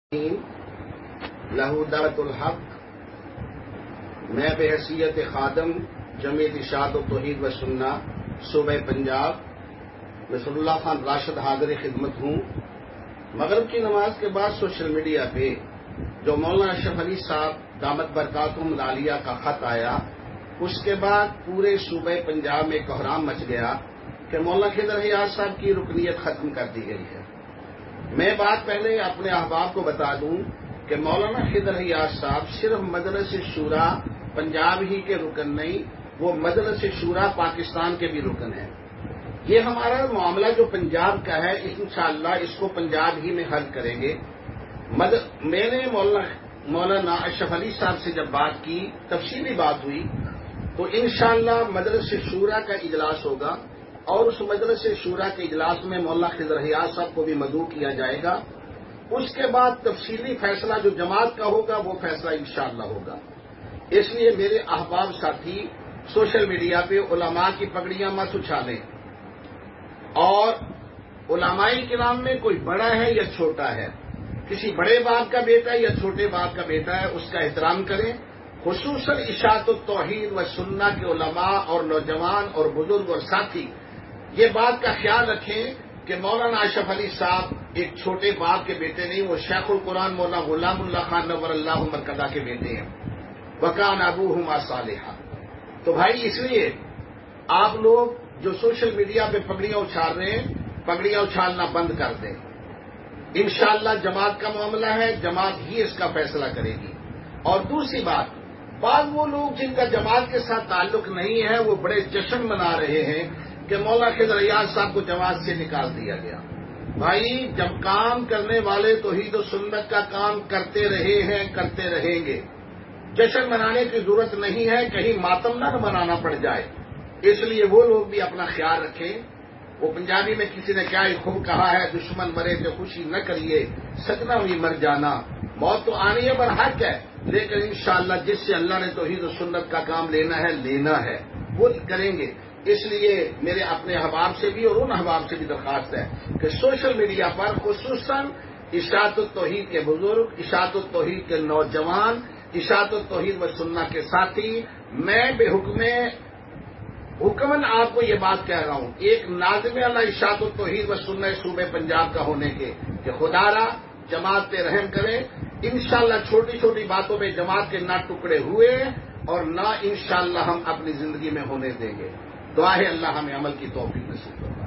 لہو دعوت الحق میں بحیثیت خادم جمعیت اشاعت و توحید و سنہ صوبہ پنجاب نصر اللہ خان راشد حاضر خدمت ہوں۔ مغرب کی نماز کے بعد سوشل میڈیا پہ جو مولانا اشرف علی صاحب دامت برکاتہم العالیہ کا خط آیا، اس کے بعد پورے صوبہ پنجاب میں کوہرام مچ گیا کہ مولانا خضر حیات صاحب کی رکنیت ختم کر دی گئی ہے۔ میں بات پہلے اپنے احباب کو بتا دوں کہ مولانا خضر حیات صاحب صرف مجلس شورا پنجاب ہی کے رکن نہیں، وہ مجلس شورا پاکستان کے بھی رکن ہیں۔ یہ ہمارا معاملہ جو پنجاب کا ہے انشاءاللہ اس کو پنجاب ہی میں حل کریں گے۔ میں نے مولانا اشرف علی صاحب سے جب بات کی، تفصیلی بات ہوئی، تو انشاءاللہ مجلس شورا کا اجلاس ہوگا اور اس مجلس شورا کے اجلاس میں مولانا خضر حیات صاحب کو بھی مدعو کیا جائے گا۔ اس کے بعد تفصیلی فیصلہ جو جماعت کا ہوگا وہ فیصلہ انشاءاللہ ہوگا۔ اس لیے میرے احباب ساتھی سوشل میڈیا پہ علماء کی پگڑیاں مت اچھالیں، اور علماء کرام میں کوئی بڑا ہے یا چھوٹا ہے، کسی بڑے باپ کا بیٹا یا چھوٹے باپ کا بیٹا ہے، اس کا احترام کریں۔ خصوصاً اشاعت التوحید و سنہ کے علماء اور نوجوان اور بزرگ اور ساتھی یہ بات کا خیال رکھیں کہ مولانا اشرف علی صاحب ایک چھوٹے باپ کے بیٹے نہیں، وہ شیخ القرآن مولانا غلام اللہ خان نور اللہ مرکزہ کے بیٹے ہیں۔ وکان ابوہما صالحا۔ تو بھائی اس لیے آپ لوگ جو سوشل میڈیا پہ پگڑیاں اچھال رہے ہیں، پگڑیاں اچھالنا بند کر دیں۔ انشاءاللہ جماعت کا معاملہ ہے، جماعت ہی اس کا فیصلہ کرے گی۔ اور دوسری بات، بعض وہ لوگ جن کا جماعت کے ساتھ تعلق نہیں ہے وہ بڑے جشن منا رہے ہیں کہ مولانا خضر حیات صاحب کو جماعت سے نکال دیا گیا۔ بھائی جب کام کرنے والے توحید و سنت کا کام کرتے رہے ہیں، کرتے رہیں گے، جشن منانے کی ضرورت نہیں ہے، کہیں ماتم نہ منانا پڑ جائے۔ اس لیے وہ لوگ بھی اپنا خیال رکھیں۔ وہ پنجابی میں کسی نے کیا خوب کہا ہے، دشمن مرے تو خوشی نہ کریے، سجنا ہوئی مر جانا۔ موت تو آنی ہے پر حق ہے، لیکن انشاءاللہ جس سے اللہ نے توحید و سنت کا کام لینا ہے وہ کریں گے۔ اس لیے میرے اپنے احباب سے بھی اور ان احباب سے بھی درخواست ہے کہ سوشل میڈیا پر خصوصاً اشاعت التوحید کے بزرگ، اشاعت التوحید کے نوجوان، اشاعت التوحید و سنہ کے ساتھی، میں بے حکمن آپ کو یہ بات کہہ رہا ہوں، ایک ناظم اللہ اشاعت التوحید و سنہ صوبہ پنجاب کا ہونے کے کہ خدا را جماعت پہ رحم کرے۔ انشاءاللہ چھوٹی چھوٹی باتوں پہ جماعت کے نہ ٹکڑے ہوئے اور نہ انشاءاللہ ہم اپنی زندگی میں ہونے دیں گے۔ دعا ہے اللہ ہمیں عمل کی توفیق نصیب کرے۔